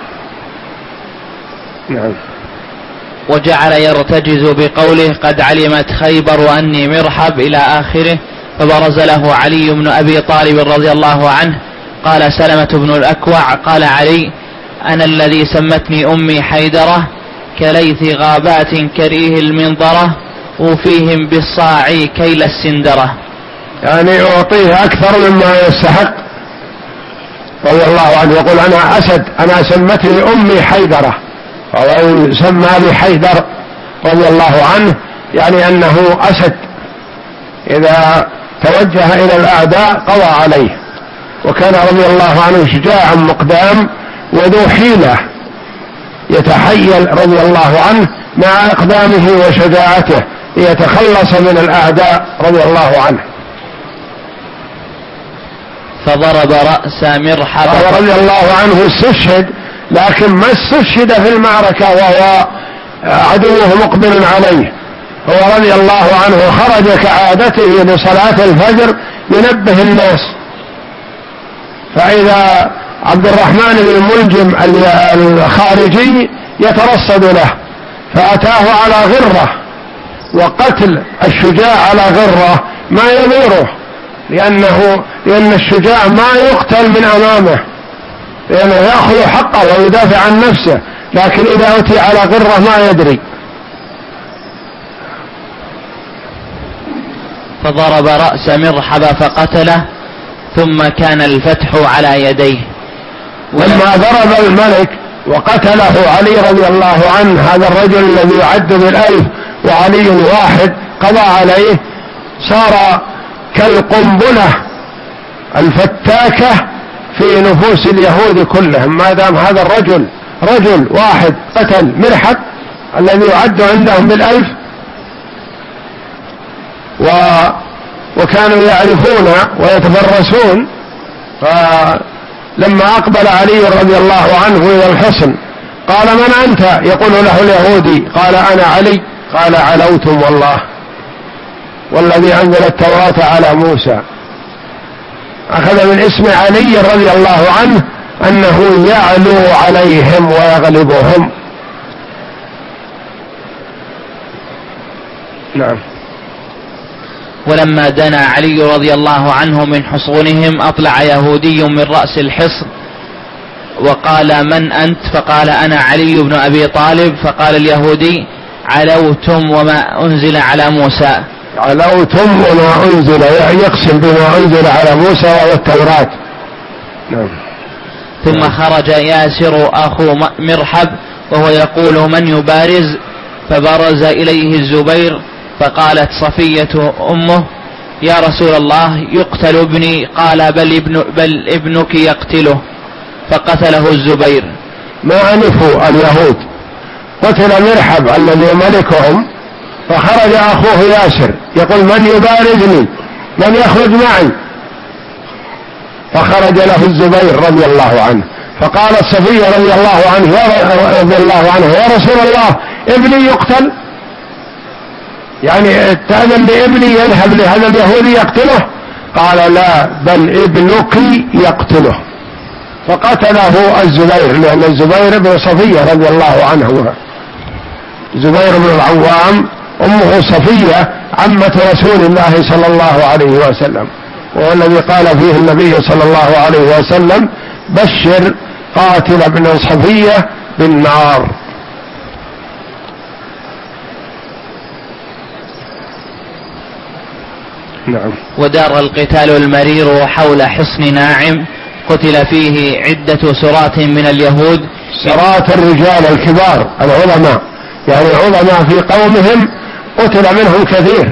نعم. وجعل يرتجز بقوله: قد علمت خيبر أني مرحب إلى آخره. فبرز له علي بن أبي طالب رضي الله عنه قال سلمة بن الأكوع: قال علي: أنا الذي سمتني أمي حيدرة كليث غابات كريه المنظرة وفيهم بالصاع كيل السندرة، يعني أعطيه أكثر مما يستحق رضي الله عنه. يقول: أنا أسد، أنا سمتني أمي حيدرة، أو سمى لي حيدر رضي الله عنه، يعني أنه أسد إذا توجه إلى الأعداء قضى عليه. وكان رضي الله عنه شجاعا مقدام وذو حيلة، يتحيل رضي الله عنه مع إقدامه وشجاعته ليتخلص من الأعداء رضي الله عنه. فضرب رأس مرحبا. رضي الله عنه استشهد، لكن ما استشهد في المعركة وهو عدوه مقبل عليه، هو رضي الله عنه خرج كعادته لصلاة الفجر ينبه الناس، فإذا عبد الرحمن بن الملجم الخارجي يترصد له، فأتاه على غرة، وقتل الشجاع على غرة ما يضيره، لأنه لأن الشجاع ما يقتل من أمامه، لأنه يأخذ حقه ويدافع عن نفسه، لكن إذا أتي على غرة ما يدري. فضرب رأس مرحب فقتله، ثم كان الفتح على يديه. لما ضرب الملك وقتله علي رضي الله عنه، هذا الرجل الذي يعد بالألف وعلي واحد قضى عليه، صار كالقنبلة الفتاكة في نفوس اليهود كلهم، ما دام هذا الرجل رجل واحد قتل مرحب الذي يعد عندهم بالألف، و وكانوا يعرفون ويتفرسون. فلما أقبل علي رضي الله عنه إلى الحصن قال: من أنت؟ يقول له اليهودي، قال: أنا علي. قال: علوتم والله، والذي أنزل التوراة على موسى. أخذ من اسم علي رضي الله عنه أنه يعلو عليهم ويغلبهم. نعم. ولما دنا علي رضي الله عنه من حصونهم أطلع يهودي من رأس الحصن وقال: من أنت؟ فقال: أنا علي بن أبي طالب. فقال اليهودي: علوتم وما أنزل على موسى. علوتم وما أنزل، يعني يقسم بما أنزل على موسى وهو التوراة. نعم. ثم خرج ياسر أخو مرحب وهو يقول: من يبارز؟ فبرز إليه الزبير، فقالت صفية أمه: يا رسول الله، يقتل ابني. قال: بل, ابن بل ابنك يقتله. فقتله الزبير. ما أنفوا اليهود، قتل مرحب الذي ملكهم، فخرج أخوه ياسر يقول: من يبارزني؟ من يخرج معي؟ فخرج له الزبير رضي الله عنه، فقالت صفية رضي الله عنه رضي الله عنه: يا رسول الله، ابني يقتل؟ يعني تأذن بابني يذهب لهذا اليهودي يقتله؟ قال: لا، بل ابنك يقتله. فقتله الزبير، لأن الزبير بن صفية رضي الله عنه، زبير بن العوام أمه صفية عمة رسول الله صلى الله عليه وسلم، وهو الذي قال فيه النبي صلى الله عليه وسلم: بشر قاتل ابن صفية بالنار. نعم. ودار القتال المرير حول حصن ناعم، قتل فيه عدة سرات من اليهود. سرات الرجال الكبار العظماء، يعني عظماء في قومهم قتل منهم كثير.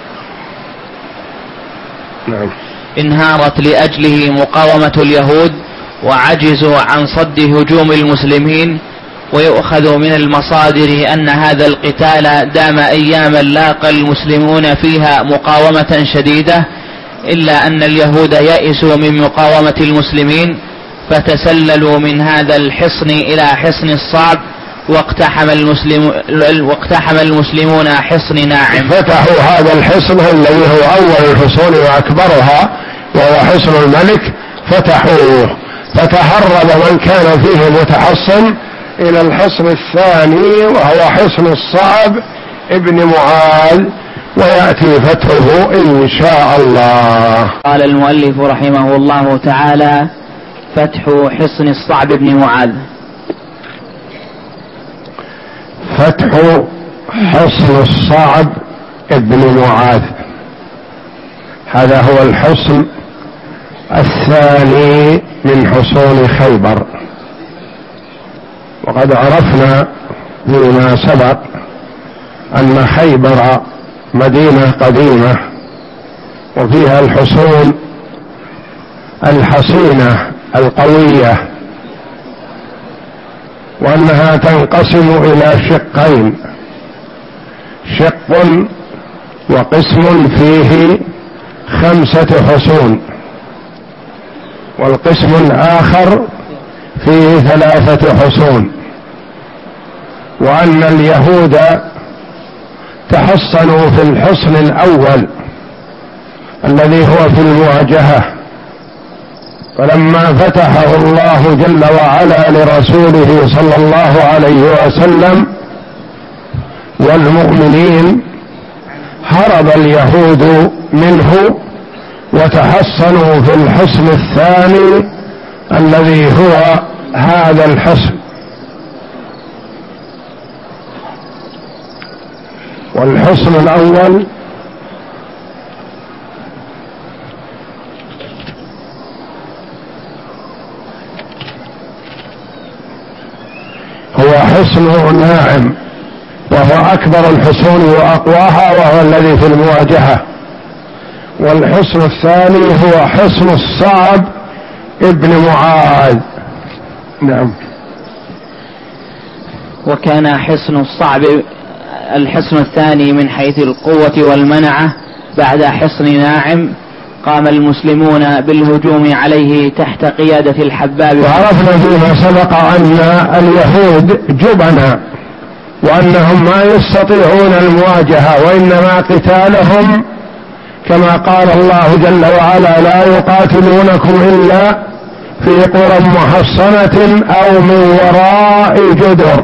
نعم. انهارت لأجله مقاومة اليهود وعجزوا عن صد هجوم المسلمين. ويؤخذ من المصادر أن هذا القتال دام أياما لاقى المسلمون فيها مقاومة شديدة، إلا أن اليهود يئسوا من مقاومة المسلمين، فتسللوا من هذا الحصن إلى حصن الصعب، واقتحم, المسلم واقتحم المسلمون حصن ناعم. فتحوا هذا الحصن الذي هو أول الحصون وأكبرها، وهو حصن الملك، فتحوه، فتهرب من كان فيه متحصن إلى الحصن الثاني وهو حصن الصعب ابن معاذ، ويأتي فتحه إن شاء الله. قال المؤلف رحمه الله تعالى: فتح حصن الصعب ابن معاذ. فتح حصن الصعب ابن معاذ، هذا هو الحصن الثاني من حصون خيبر. وقد عرفنا فيما سبق أن خيبر مدينة قديمة وفيها الحصون الحصينة القوية، وأنها تنقسم إلى شقين، شق وقسم فيه خمسة حصون، والقسم الآخر فيه ثلاثة حصون، وأن اليهود تحصنوا في الحصن الأول الذي هو في المواجهة، فلما فتحه الله جل وعلا لرسوله صلى الله عليه وسلم والمؤمنين هرب اليهود منه وتحصنوا في الحصن الثاني الذي هو هذا الحصن. والحصن الأول هو حصن ناعم، وهو أكبر الحصون وأقواها، وهو الذي في المواجهة. والحصن الثاني هو حصن الصعب ابن معاذ. نعم. وكان حصن الصعب الحصن الثاني من حيث القوة والمنعة بعد حصن ناعم. قام المسلمون بالهجوم عليه تحت قيادة الحباب. وعرفنا فيما سبق أن اليهود جبنا، وأنهم ما يستطيعون المواجهة، وإنما قتالهم كما قال الله جل وعلا: لا يقاتلونكم إلا في قرى محصنة أو من وراء جدر.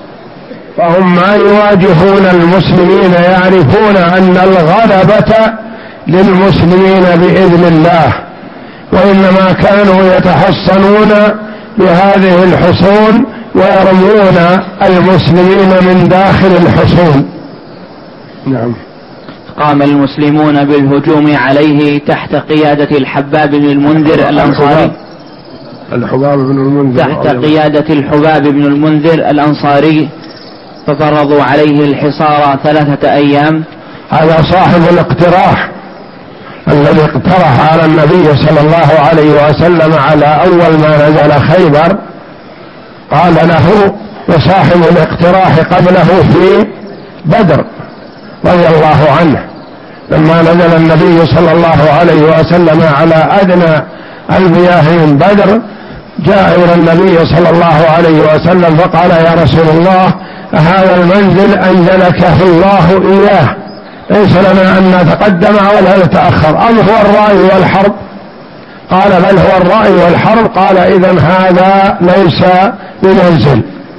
فهم ما يواجهون المسلمين، يعرفون أن الغلبة للمسلمين بإذن الله، وإنما كانوا يتحصنون بهذه الحصون ويرمون المسلمين من داخل الحصون. نعم. قام المسلمون بالهجوم عليه تحت قيادة الحباب بن المنذر الأنصاري الحباب بن المنذر تحت قيادة الحباب بن المنذر الأنصاري ففرضوا عليه الحصار ثلاثة أيام. هذا صاحب الاقتراح الذي اقترح على النبي صلى الله عليه وسلم على أول ما نزل خيبر، قال له وصاحب الاقتراح قبله في بدر رضي الله عنه، لما نزل النبي صلى الله عليه وسلم على أدنى المياه من بدر، جاء إلى النبي صلى الله عليه وسلم فقال: يا رسول الله، هذا المنزل أنزلكه الله إياه، ليس لنا أن نتقدم ولا نتأخر، أم هو الرأي والحرب؟ قال: بل هو الرأي والحرب. قال: إذن هذا ليس بمنزل.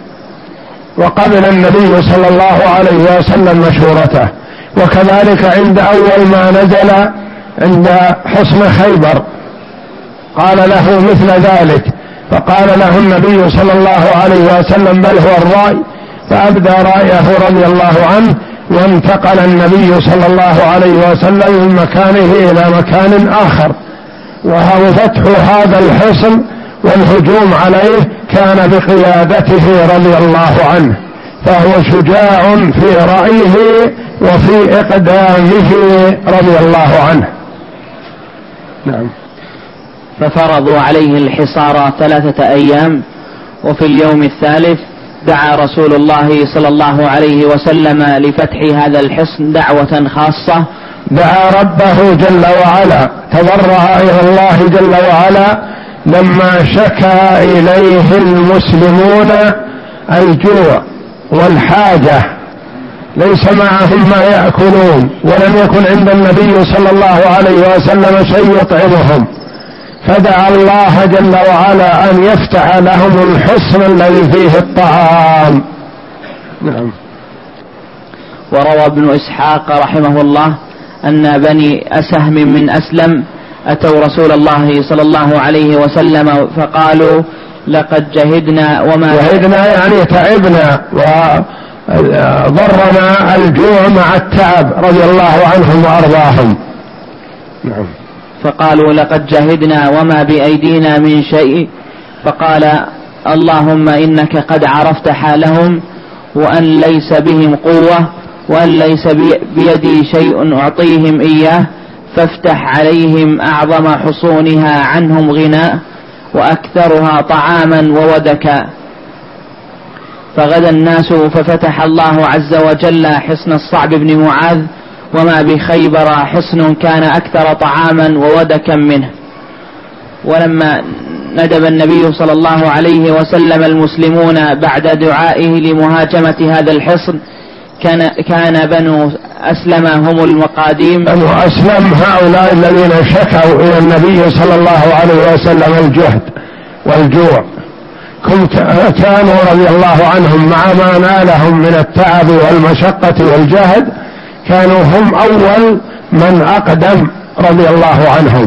وقبل النبي صلى الله عليه وسلم مشورته. وكذلك عند أول ما نزل عند حصن خيبر قال له مثل ذلك، فقال له النبي صلى الله عليه وسلم: بل هو الرأي، فأبدى رأيه رضي الله عنه، وانتقل النبي صلى الله عليه وسلم من مكانه إلى مكان آخر. وهو فتح هذا الحصن والهجوم عليه كان بقيادته رضي الله عنه، فهو شجاع في رأيه وفي إقدامه رضي الله عنه. نعم. ففرضوا عليه الحصار ثلاثة أيام، وفي اليوم الثالث دعا رسول الله صلى الله عليه وسلم لفتح هذا الحصن دعوة خاصة. دعا ربه جل وعلا، تضرع إلى الله جل وعلا لما شكا إليه المسلمون الجوع والحاجة، ليس معهم ما يأكلون، ولم يكن عند النبي صلى الله عليه وسلم شيء يطعمهم، فدعا الله جل وعلا أن يفتح لهم الحصن الذي فيه الطعام. نعم. وروى ابن إسحاق رحمه الله أن بني أسهم من أسلم أتوا رسول الله صلى الله عليه وسلم فقالوا: لقد جهدنا وما جهدنا يعني تعبنا وضرنا الجوع مع التعب رضي الله عنهم وأرضاهم. نعم. فقالوا: لقد جهدنا وما بأيدينا من شيء. فقال: اللهم إنك قد عرفت حالهم، وأن ليس بهم قوة، وأن ليس بيدي شيء أعطيهم إياه، فافتح عليهم أعظم حصونها عنهم غناء وأكثرها طعاما وودكا. فغدا الناس ففتح الله عز وجل حصن الصعب بن معاذ، وما بخيبر حصن كان أكثر طعاما وودكا منه. ولما ندب النبي صلى الله عليه وسلم المسلمون بعد دعائه لمهاجمة هذا الحصن، كان, كان بنو أسلم هم المقاديم. بنو أسلم هؤلاء الذين شكوا إلى النبي صلى الله عليه وسلم الجهد والجوع، كانوا رضي الله عنهم مع ما نالهم من التعب والمشقة والجهد كانوا هم أول من أقدم رضي الله عنهم.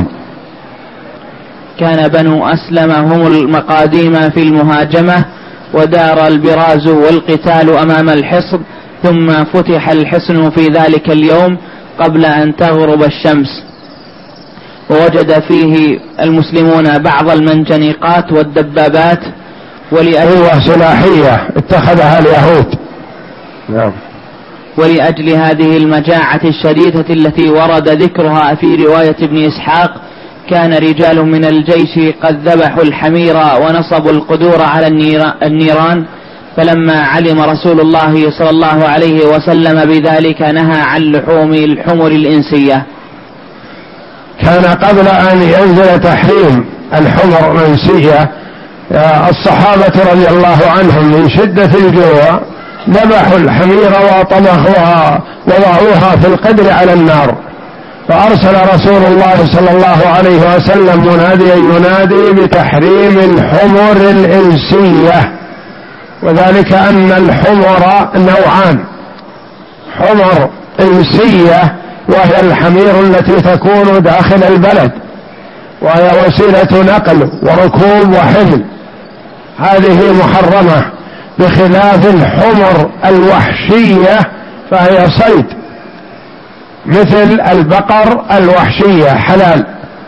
كان بنو أسلم هم المقاديم في المهاجمة، ودار البراز والقتال أمام الحصن، ثم فتح الحصن في ذلك اليوم قبل أن تغرب الشمس، ووجد فيه المسلمون بعض المنجنيقات والدبابات قوة سلاحية اتخذها اليهود. نعم. ولأجل هذه المجاعة الشديدة التي ورد ذكرها في رواية ابن إسحاق، كان رجال من الجيش قد ذبحوا الحمير ونصبوا القدور على النيران، فلما علم رسول الله صلى الله عليه وسلم بذلك نهى عن لحوم الحمر الإنسية. كان قبل أن ينزل تحريم الحمر الإنسية الصحابة رضي الله عنهم من شدة الجوع ذبحوا الحمير وطبخوها وضعوها في القدر على النار، فأرسل رسول الله صلى الله عليه وسلم مناديا ينادي بتحريم الحمر الإنسية، وذلك أن الحمر نوعان: حمر إنسية وهي الحمير التي تكون داخل البلد وهي وسيلة نقل وركوب وحمل، هذه محرمة، بخلاف الحمر الوحشية فهي صيد مثل البقر الوحشية حلال.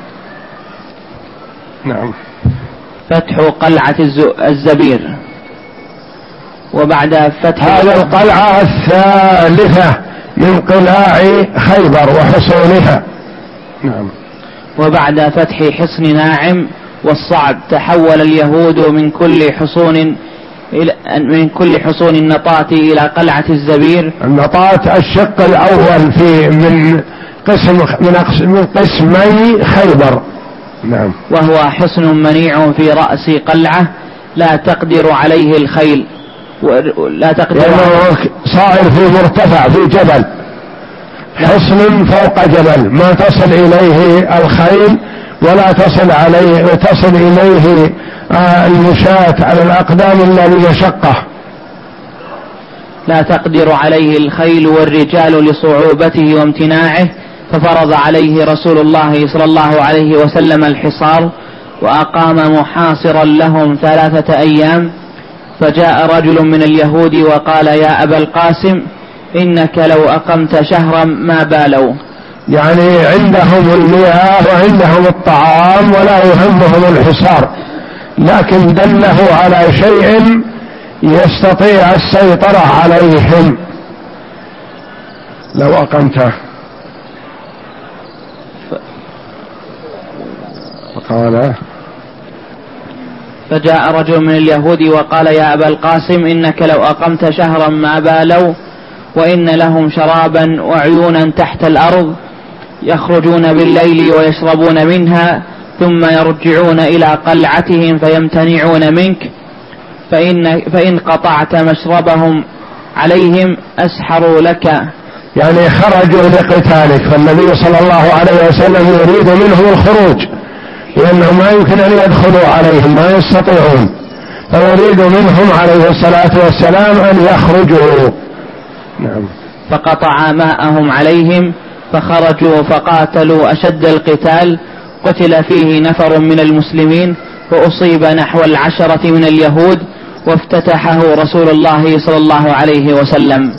نعم. فتح قلعة الزبير. وبعد فتح هذا القلعة الثالثة من قلاع خيبر وحصونها. نعم. وبعد فتح حصن ناعم والصعب تحول اليهود من كل حصون من كل حصون النطاة إلى قلعة الزبير. النطاة الشق الأول في من قسم من قسمي خيبر. نعم. وهو حصن منيع في رأس قلعة لا تقدر عليه الخيل، لا تقدر عليه، صائر في مرتفع في جبل، حصن فوق جبل ما تصل إليه الخيل ولا تصل عليه تصل إليه المشاة على الأقدام إلا بمشقة. لا تقدر عليه الخيل والرجال لصعوبته وامتناعه، ففرض عليه رسول الله صلى الله عليه وسلم الحصار، وأقام محاصرا لهم ثلاثة أيام. فجاء رجل من اليهود وقال: يا أبا القاسم، إنك لو أقمت شهرا ما بالوا. يعني عندهم المياه وعندهم الطعام ولا يهمهم الحصار، لكن دله على شيء يستطيع السيطرة عليهم. لو أقمته فقال فجاء رجل من اليهود وقال: يا أبا القاسم، إنك لو أقمت شهرا ما بالوا، وإن لهم شرابا وعيونا تحت الأرض يخرجون بالليل ويشربون منها، ثم يرجعون إلى قلعتهم فيمتنعون منك، فإن, فإن قطعت مشربهم عليهم أسحروا لك. يعني خرجوا لقتالك، فالنبي صلى الله عليه وسلم يريد منهم الخروج، لأنه ما يمكن أن يدخلوا عليهم، ما يستطيعون، فيريد منهم عليه الصلاة والسلام أن يخرجوا. نعم. فقطع ماءهم عليهم فخرجوا فقاتلوا أشد القتال، قتل فيه نفر من المسلمين، وأصيب نحو العشرة من اليهود، وافتتحه رسول الله صلى الله عليه وسلم.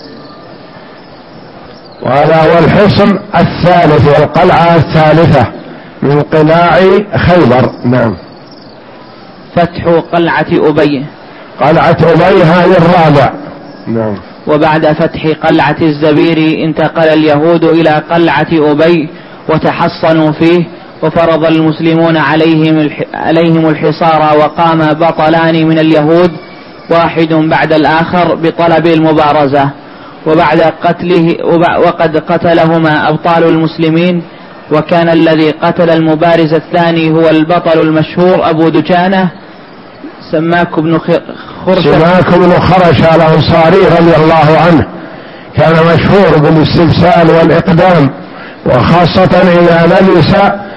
وهذا هو الحصن الثالث والقلعة الثالثة من قلاع خيبر. نعم. فتح قلعة أبي. قلعة أبي هذه الرابع. نعم. وبعد فتح قلعة الزبير انتقل اليهود إلى قلعة أبي، وتحصنوا فيه، وفرض المسلمون عليهم عليهم الحصار، وقام بطلان من اليهود واحد بعد الآخر بطلب المبارزة، وبعد قتله وقد قتلهما أبطال المسلمين. وكان الذي قتل المبارز الثاني هو البطل المشهور أبو دجانة سماك بن خرشة سماك بن خرشة الأنصاري رضي الله عنه، كان مشهور بالاستبسال والإقدام، وخاصة إذا لبس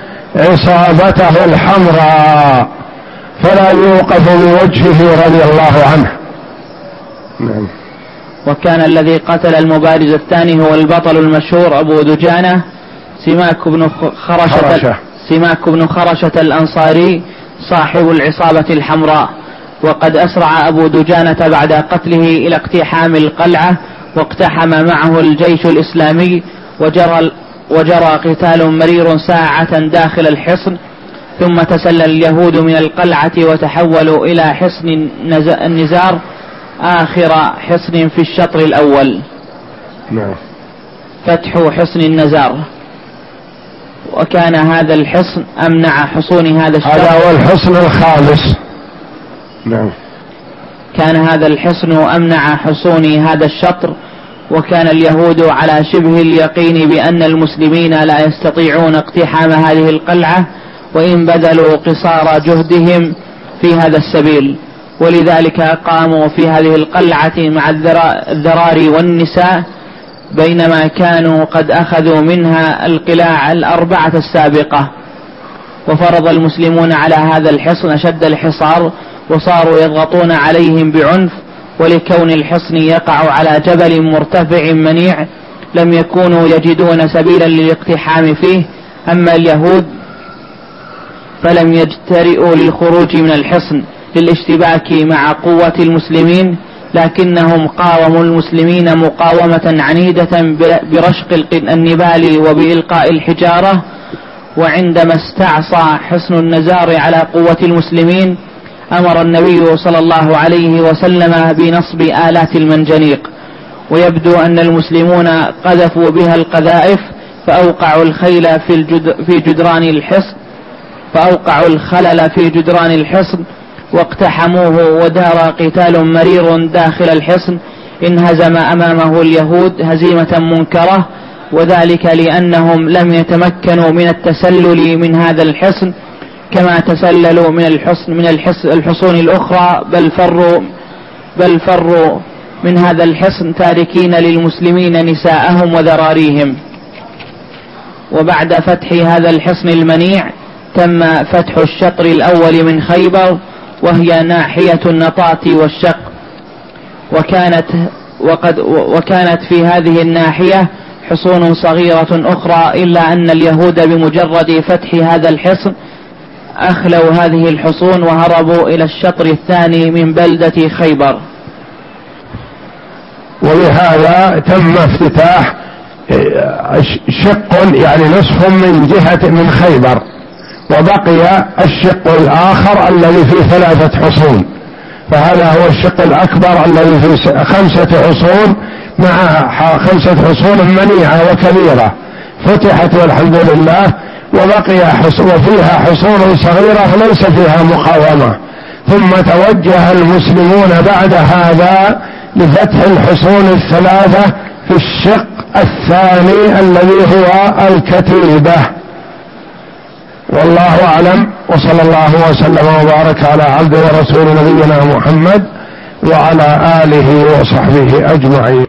عصابته الحمراء فلا يوقف بوجهه رضي الله عنه. نعم. وكان الذي قتل المبارز الثاني هو البطل المشهور أبو دجانة سماك بن خرشة, خرشة. سماك بن خرشة الأنصاري صاحب العصابة الحمراء. وقد أسرع أبو دجانة بعد قتله إلى اقتحام القلعة، واقتحم معه الجيش الإسلامي، وجرى, وجرى قتال مرير ساعة داخل الحصن، ثم تسلل اليهود من القلعة وتحولوا إلى حصن النزار آخر حصن في الشطر الأول. نعم. فتح حصن النزار. وكان هذا الحصن أمنع حصون هذا الشطر. هذا هو الحصن الخامس. نعم. كان هذا الحصن أمنع حصون هذا الشطر، وكان اليهود على شبه اليقين بأن المسلمين لا يستطيعون اقتحام هذه القلعة وإن بذلوا قصارى جهدهم في هذا السبيل، ولذلك قاموا في هذه القلعة مع الذراري والنساء، بينما كانوا قد أخذوا منها القلاع الأربعة السابقة. وفرض المسلمون على هذا الحصن أشد الحصار، وصاروا يضغطون عليهم بعنف، ولكون الحصن يقع على جبل مرتفع منيع لم يكونوا يجدون سبيلا للاقتحام فيه. أما اليهود فلم يجترئوا للخروج من الحصن للاشتباك مع قوة المسلمين، لكنهم قاوموا المسلمين مقاومة عنيدة برشق النبال وبإلقاء الحجارة. وعندما استعصى حصن النزار على قوة المسلمين أمر النبي صلى الله عليه وسلم بنصب آلات المنجنيق، ويبدو أن المسلمون قذفوا بها القذائف فأوقعوا الخيل في, الجد في جدران الحصن فأوقعوا الخلل في جدران الحصن واقتحموه، ودار قتال مرير داخل الحصن انهزم أمامه اليهود هزيمة منكرة، وذلك لأنهم لم يتمكنوا من التسلل من هذا الحصن كما تسللوا من الحصن من الحصون الأخرى، بل فروا بل فروا من هذا الحصن تاركين للمسلمين نساءهم وذراريهم. وبعد فتح هذا الحصن المنيع تم فتح الشطر الأول من خيبر، وهي ناحية النطاة والشق، وكانت وقد وكانت في هذه الناحية حصون صغيرة أخرى، إلا أن اليهود بمجرد فتح هذا الحصن أخلوا هذه الحصون وهربوا إلى الشطر الثاني من بلدة خيبر. ولهذا تم افتتاح شق يعني نصف من جهة من خيبر، وبقي الشق الآخر الذي فيه ثلاثة حصون، فهذا هو الشق الأكبر الذي فيه خمسة حصون مع خمسة حصون منيعة وكبيرة فتحت والحمد لله، وبقي حصون وفيها حصون صغيرة ليس فيها مقاومة. ثم توجه المسلمون بعد هذا لفتح الحصون الثلاثة في الشق الثاني الذي هو الكتيبة. والله أعلم، وصلى الله وسلم وبارك على عبد ورسول نبينا محمد وعلى آله وصحبه أجمعين.